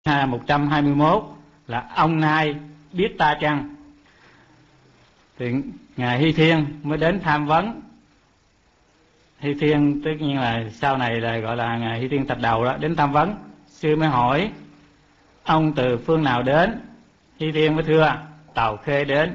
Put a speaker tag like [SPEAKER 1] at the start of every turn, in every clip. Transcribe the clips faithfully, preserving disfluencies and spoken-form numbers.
[SPEAKER 1] một trăm hai mươi mốt là ông nay biết ta chăng. Thì ngài Hy Thiên mới đến tham vấn. Hy Thiên tất nhiên là sau này là gọi là ngài Hy Thiên Thạch Đầu đó, đến tham vấn. Sư mới hỏi ông từ phương nào đến. Hy Thiên mới thưa Tàu Khê đến.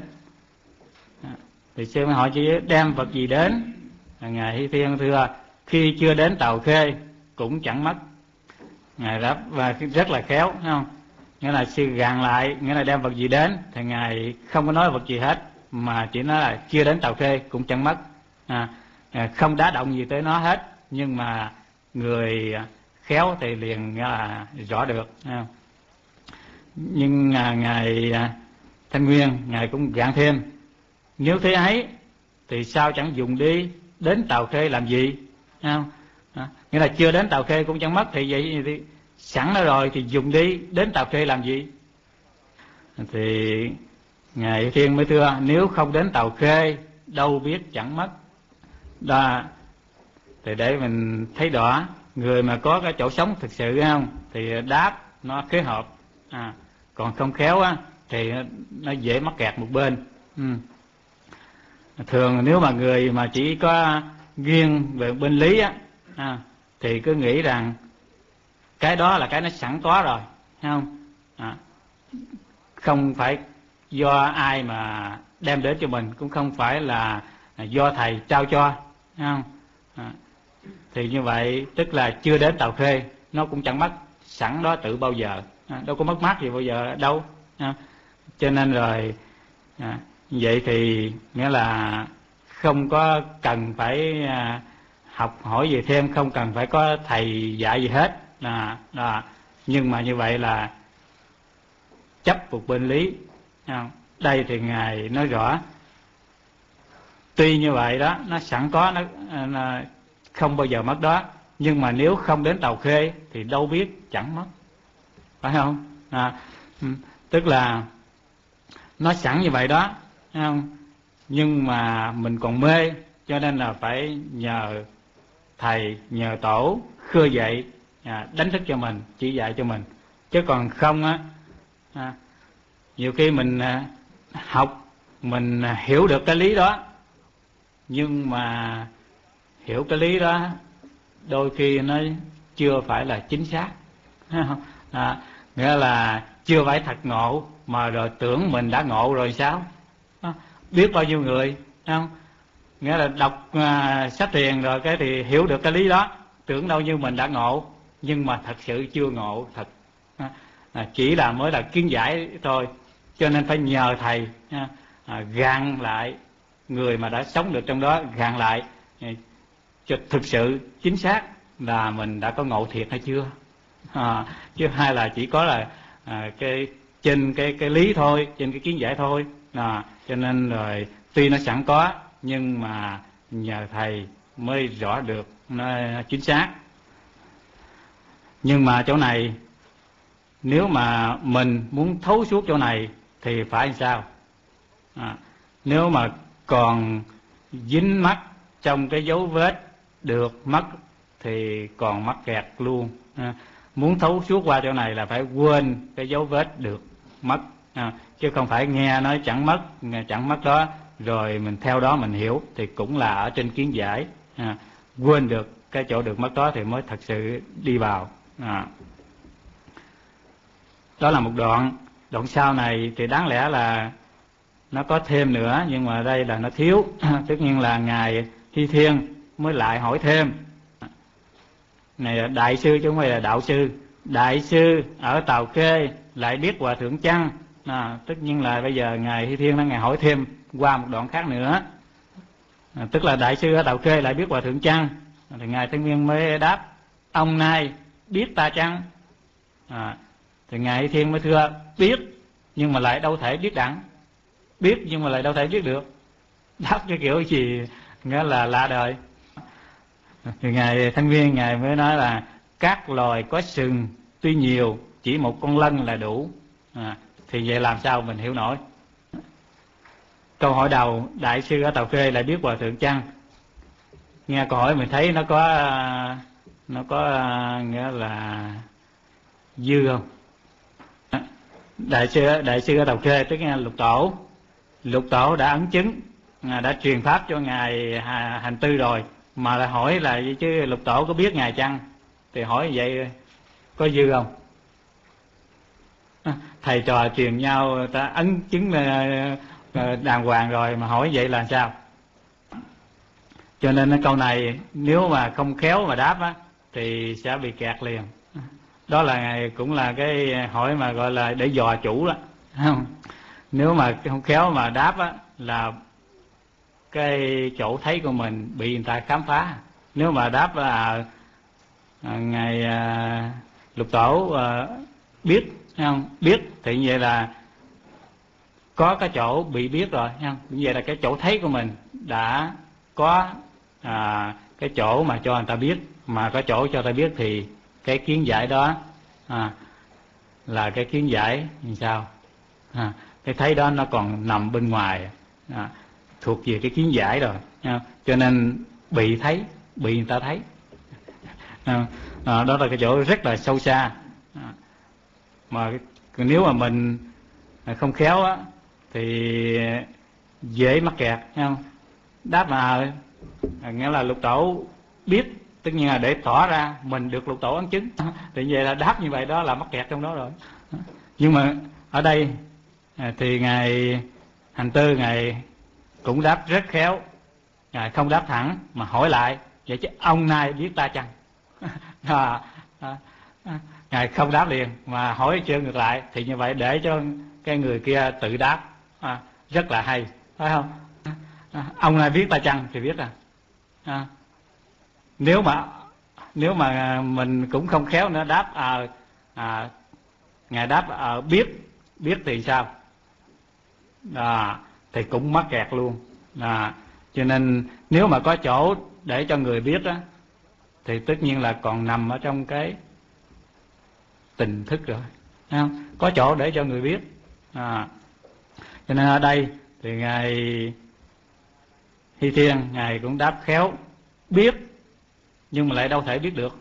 [SPEAKER 1] Thì sư mới hỏi chị đem vật gì đến. Ngài Hy Thiên thưa khi chưa đến Tàu Khê cũng chẳng mất. Ngài đáp và rất là khéo, thấy không? Nghĩa là sư gàn lại, nghĩa là đem vật gì đến thì ngài không có nói vật gì hết, mà chỉ nói là chưa đến Tàu Khê cũng chẳng mất. À, không đá động gì tới nó hết, nhưng mà người khéo thì liền nghĩa là rõ được. Không? Nhưng à, ngài Thanh Nguyên ngài cũng gạn thêm, nếu thế ấy thì sao chẳng dùng đi đến Tàu Khê làm gì? Không? À, nghĩa là chưa đến Tàu Khê cũng chẳng mất, thì vậy thì sẵn đó rồi thì dùng đi đến Tàu Khê làm gì? Thì ngài Thiên mới thưa nếu không đến Tàu Khê đâu biết chẳng mất. Đó, thì để mình thấy rõ người mà có cái chỗ sống thực sự không thì đáp nó khế hợp, à, còn không khéo á thì nó dễ mắc kẹt một bên. Ừ. Thường nếu mà người mà chỉ có nghiêng về bên lý á, à, thì cứ nghĩ rằng cái đó là cái nó sẵn có rồi, thấy không? À, không phải do ai mà đem đến cho mình, cũng không phải là do thầy trao cho, thấy không? À, thì như vậy tức là chưa đến Tàu Khê nó cũng chẳng mất, sẵn đó tự bao giờ, à, đâu có mất mát gì bao giờ đâu. À, cho nên rồi à, vậy thì nghĩa là không có cần phải à, học hỏi gì thêm, không cần phải có thầy dạy gì hết. À, à, nhưng mà như vậy là chấp một bên lý. À, đây thì ngài nói rõ tuy như vậy đó nó sẵn có, nó, nó không bao giờ mất đó, nhưng mà nếu không đến Tàu Khê thì đâu biết chẳng mất, phải không? À, tức là nó sẵn như vậy đó, thấy không? Nhưng mà mình còn mê, cho nên là phải nhờ thầy, nhờ tổ khơi dậy, à, đánh thức cho mình, chỉ dạy cho mình. Chứ còn không á, à, nhiều khi mình à, học, mình à, hiểu được cái lý đó, nhưng mà hiểu cái lý đó đôi khi nó chưa phải là chính xác. À, nghĩa là chưa phải thật ngộ, mà rồi tưởng mình đã ngộ rồi sao? À, biết bao nhiêu người, không? Nghĩa là đọc à, sách thiền rồi cái thì hiểu được cái lý đó, tưởng đâu như mình đã ngộ, nhưng mà thật sự chưa ngộ thật. À, à, chỉ là mới là kiến giải thôi, cho nên phải nhờ thầy à, à, gạn lại, người mà đã sống được trong đó gạn lại cho thực sự chính xác là mình đã có ngộ thiệt hay chưa. À, chứ hai là chỉ có là à, cái trên cái cái lý thôi, trên cái kiến giải thôi. À, cho nên rồi tuy nó sẵn có nhưng mà nhờ thầy mới rõ được nó chính xác. Nhưng mà chỗ này nếu mà mình muốn thấu suốt chỗ này thì phải làm sao? À, nếu mà còn dính mắc trong cái dấu vết được mất thì còn mắc kẹt luôn. À, muốn thấu suốt qua chỗ này là phải quên cái dấu vết được mất, à, chứ không phải nghe nói chẳng mất, chẳng mất đó rồi mình theo đó mình hiểu thì cũng là ở trên kiến giải. À, quên được cái chỗ được mất đó thì mới thật sự đi vào. À, đó là một đoạn. Đoạn sau này thì đáng lẽ là nó có thêm nữa, nhưng mà đây là nó thiếu. Tất nhiên là ngài Hy Thiên mới lại hỏi thêm. Này là đại sư chứ không phải là đạo sư. Đại sư ở Tàu Khê lại biết Hòa Thượng chăng? À, tất nhiên là bây giờ ngài Hy Thiên nó ngài hỏi thêm qua một đoạn khác nữa. À, tức là đại sư ở Tàu Khê lại biết Hòa Thượng chăng? À, thì ngài Thanh Nguyên mới đáp ông nay biết ta chăng? À, thì ngài Hy Thiên mới thưa biết, nhưng mà lại đâu thể biết đặng. Biết nhưng mà lại đâu thể biết được. Đáp cái kiểu gì nghĩa là lạ đời. Thì ngài Thanh Viên ngài mới nói là các loài có sừng tuy nhiều, chỉ một con lân là đủ. À, thì vậy làm sao mình hiểu nổi? Câu hỏi đầu đại sư ở Tàu Khê lại biết Hòa Thượng chăng? Nghe câu hỏi mình thấy nó có nó có nghĩa là dư không? đại sư đại sư ở Tàu Khê tức là Lục Tổ. Lục Tổ đã ấn chứng, đã truyền pháp cho ngài Hành Tư rồi, mà lại hỏi là chứ Lục Tổ có biết ngài chăng? Thì hỏi vậy có dư không? Thầy trò truyền nhau ta ấn chứng đàng hoàng rồi mà hỏi vậy là sao? Cho nên cái câu này nếu mà không khéo mà đáp á thì sẽ bị kẹt liền. Đó là cũng là cái hỏi mà gọi là để dò chủ đó, không? Nếu mà không khéo mà đáp á là cái chỗ thấy của mình bị người ta khám phá. Nếu mà đáp là à, ngài à, Lục Tổ à, biết, không biết thì như vậy là có cái chỗ bị biết rồi, không? Như vậy là cái chỗ thấy của mình đã có à, cái chỗ mà cho người ta biết, mà có chỗ cho người ta biết thì cái kiến giải đó à, là cái kiến giải như sao? À, cái thấy đó nó còn nằm bên ngoài, à, thuộc về cái kiến giải rồi, à, cho nên bị thấy, bị người ta thấy. À, à, đó là cái chỗ rất là sâu xa, à, mà nếu mà mình không khéo á thì dễ mắc kẹt, thấy không? Đáp mà à, nghĩa là Lục Tổ biết, tất nhiên là để tỏ ra mình được Lục Tổ ấn chứng, thì vậy là đáp như vậy đó là mắc kẹt trong đó rồi. Nhưng mà ở đây à, thì ngài Hành Tư ngài cũng đáp rất khéo, ngài không đáp thẳng mà hỏi lại vậy chứ ông này biết ta chăng? à, à, à, ngài không đáp liền mà hỏi chưa ngược lại, thì như vậy để cho cái người kia tự đáp, à, rất là hay, phải không? À, ông này biết ta chăng thì biết à, à nếu mà nếu mà mình cũng không khéo nữa đáp à, à ngài đáp à, biết biết thì sao? À, thì cũng mắc kẹt luôn. À, cho nên nếu mà có chỗ để cho người biết á thì tất nhiên là còn nằm ở trong cái tình thức rồi, không? Có chỗ để cho người biết. À, cho nên ở đây thì ngài Hy Thiên ngài cũng đáp khéo, biết nhưng mà lại đâu thể biết được.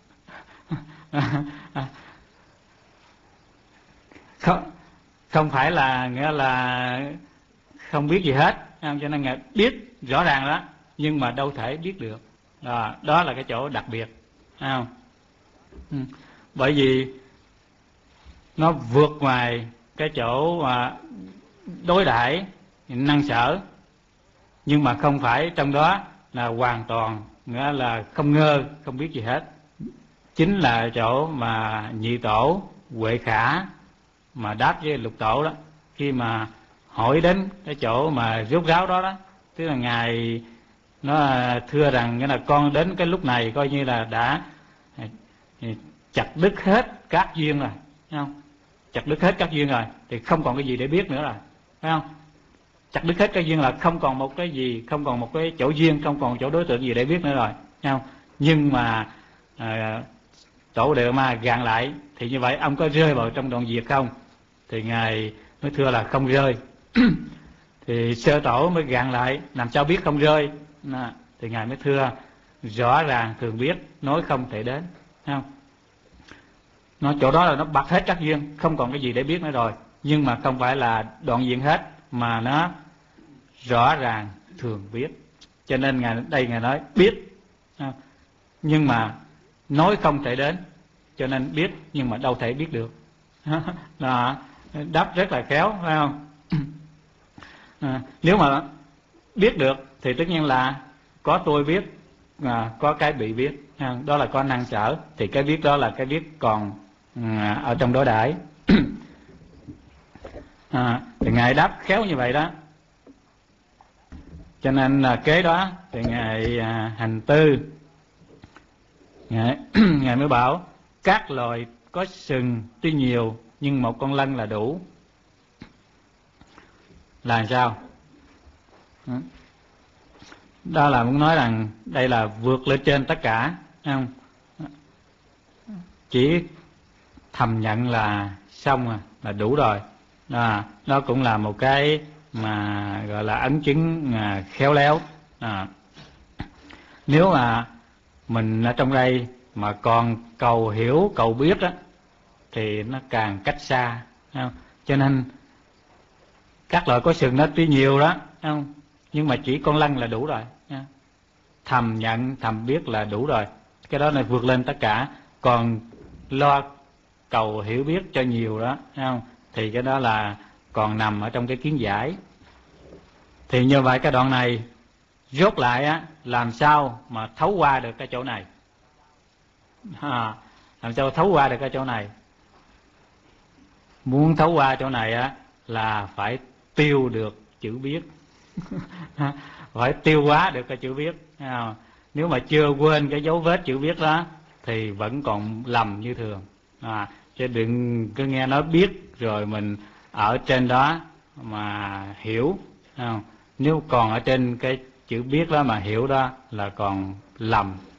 [SPEAKER 1] không không phải là nghĩa là không biết gì hết, cho nên ngài biết rõ ràng đó nhưng mà đâu thể biết được. Đó, đó là cái chỗ đặc biệt, không? Ừ. Bởi vì nó vượt ngoài cái chỗ mà đối đãi năng sở, nhưng mà không phải trong đó là hoàn toàn nghĩa là không ngơ, không biết gì hết. Chính là chỗ mà Nhị Tổ Huệ Khả mà đáp với Lục Tổ đó, khi mà hỏi đến cái chỗ mà rốt ráo đó đó, tức là ngài nó thưa rằng nghĩa là con đến cái lúc này coi như là đã chặt đứt hết các duyên rồi, thấy không? Chặt đứt hết các duyên rồi thì không còn cái gì để biết nữa rồi, phải không? Chặt đứt hết các duyên là không còn một cái gì, không còn một cái chỗ duyên, không còn chỗ đối tượng gì để biết nữa rồi, thấy không? Nhưng mà à, Tổ Đệ Ma gạn lại thì như vậy ông có rơi vào trong đoạn diệt không? Thì ngài mới thưa là không rơi. Thì Sơ Tổ mới gạn lại làm sao biết không rơi? À, thì ngài mới thưa rõ ràng thường biết, nói không thể đến, thấy không? Nó chỗ đó là nó bật hết các duyên, không còn cái gì để biết nữa rồi, nhưng mà không phải là đoạn diện hết, mà nó rõ ràng thường biết. Cho nên ngài đây ngài nói biết, nhưng mà nói không thể đến, cho nên biết nhưng mà đâu thể biết được. Đó, đáp rất là khéo, phải không? À, nếu mà biết được thì tất nhiên là có tôi biết, à, có cái bị biết, đó là có năng sở, thì cái biết đó là cái biết còn à, ở trong đối đãi. À, thì ngài đáp khéo như vậy đó, cho nên là kế đó thì ngài à, Hành Tư ngài, ngài mới bảo các loài có sừng tuy nhiều nhưng một con lân là đủ. Là sao? Đó là muốn nói rằng đây là vượt lên trên tất cả, không? Chỉ thầm nhận là xong à, là đủ rồi. À, đó cũng là một cái mà gọi là ấn chứng à, khéo léo. À, nếu mà mình ở trong đây mà còn cầu hiểu, cầu biết đó, thì nó càng cách xa, không? Cho nên các loại có sừng nó tuy nhiều đó, không? Nhưng mà chỉ con lăng là đủ rồi. Thầm nhận, thầm biết là đủ rồi. Cái đó là vượt lên tất cả. Còn lo cầu hiểu biết cho nhiều đó, không? Thì cái đó là còn nằm ở trong cái kiến giải. Thì như vậy cái đoạn này rốt lại á, làm sao mà thấu qua được cái chỗ này, à, làm sao thấu qua được cái chỗ này. Muốn thấu qua chỗ này á là phải tiêu được chữ biết. Phải tiêu hóa được cái chữ biết. À, nếu mà chưa quên cái dấu vết chữ biết đó thì vẫn còn lầm như thường. À, chứ đừng cứ nghe nói biết rồi mình ở trên đó mà hiểu. À, nếu còn ở trên cái chữ biết đó mà hiểu đó là còn lầm.